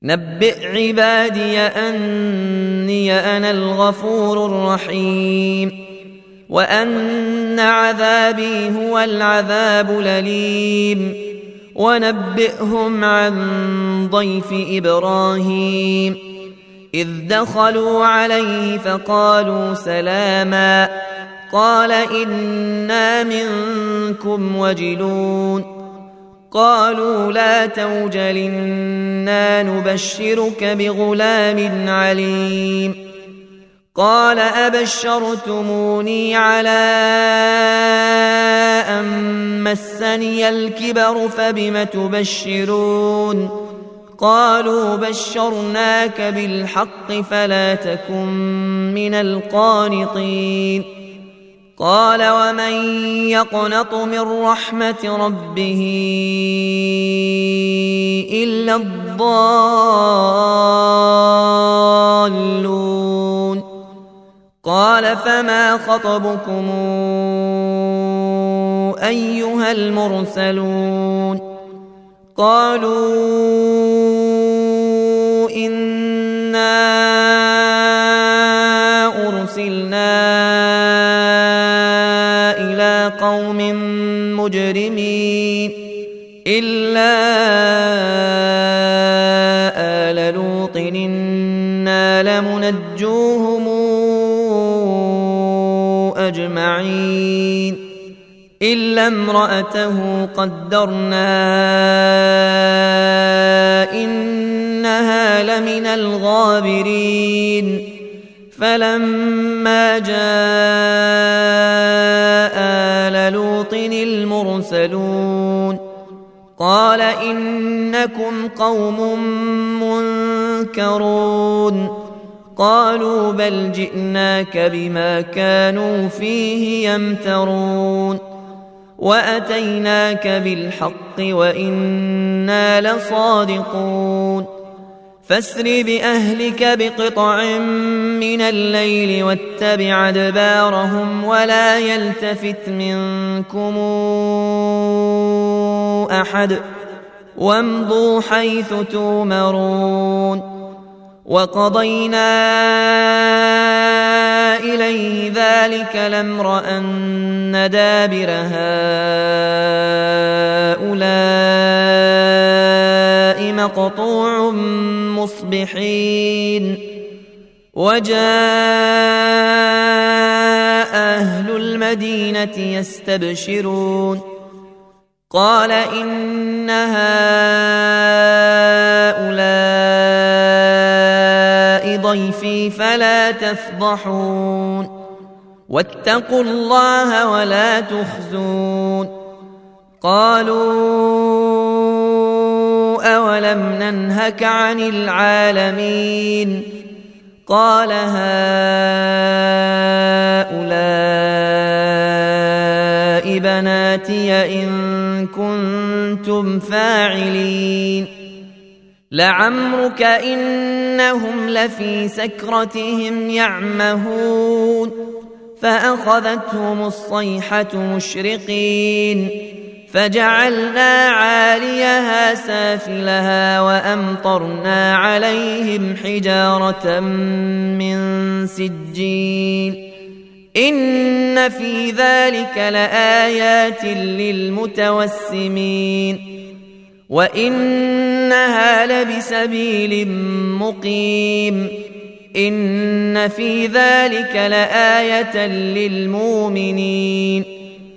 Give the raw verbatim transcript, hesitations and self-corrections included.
نبئ عبادي أني أنا الغفور الرحيم وأن عذابي هو العذاب الأليم ونبئهم عن ضيف إبراهيم إذ دخلوا عليه فقالوا سلاما قال إنا منكم وجلون قالوا لا توجل إنا نبشرك بغلام عليم قال أبشرتموني على أن مسني الكبر فبم تبشرون قالوا بشرناك بالحق فلا تكن من القانطين قال ومن يقنط من رحمة ربه إلا الضالون قال فما خطبكم أيها المرسلون قالوا إنا أرسلنا إلى قوم مجرمين إلا آل لوط إنا لمنجوهم أجمعين إلا امرأته قدرنا إنها لمن الغابرين فلما جاء آل لوط المرسلون قال إنكم قوم منكرون قالوا بل جئناك بما كانوا فيه يمترون وأتيناك بالحق وإنا لصادقون فاسر بأهلك بقطع من الليل واتبع أدبارهم ولا يلتفت منكم أحد وامضوا حيث تؤمرون وقضينا إليه ذلك الأمر أن دابر هؤلاء مقطوع مصبحين وجاء أهل المدينة يستبشرون قال إن هؤلاء ضيفي فلا تفضحون واتقوا الله ولا تخزون قالوا أولم ننهك عن العالمين قال هؤلاء بناتي إن كنتم فاعلين لعمرك إنهم لفي سكرتهم يعمهون فأخذتهم الصيحة مشرقين فجعلنا عاليها سافلها وأمطرنا عليهم حجارة من سجيل إن في ذلك لآيات للمتوسمين وإنها لبسبيل مقيم إن في ذلك لآية للمؤمنين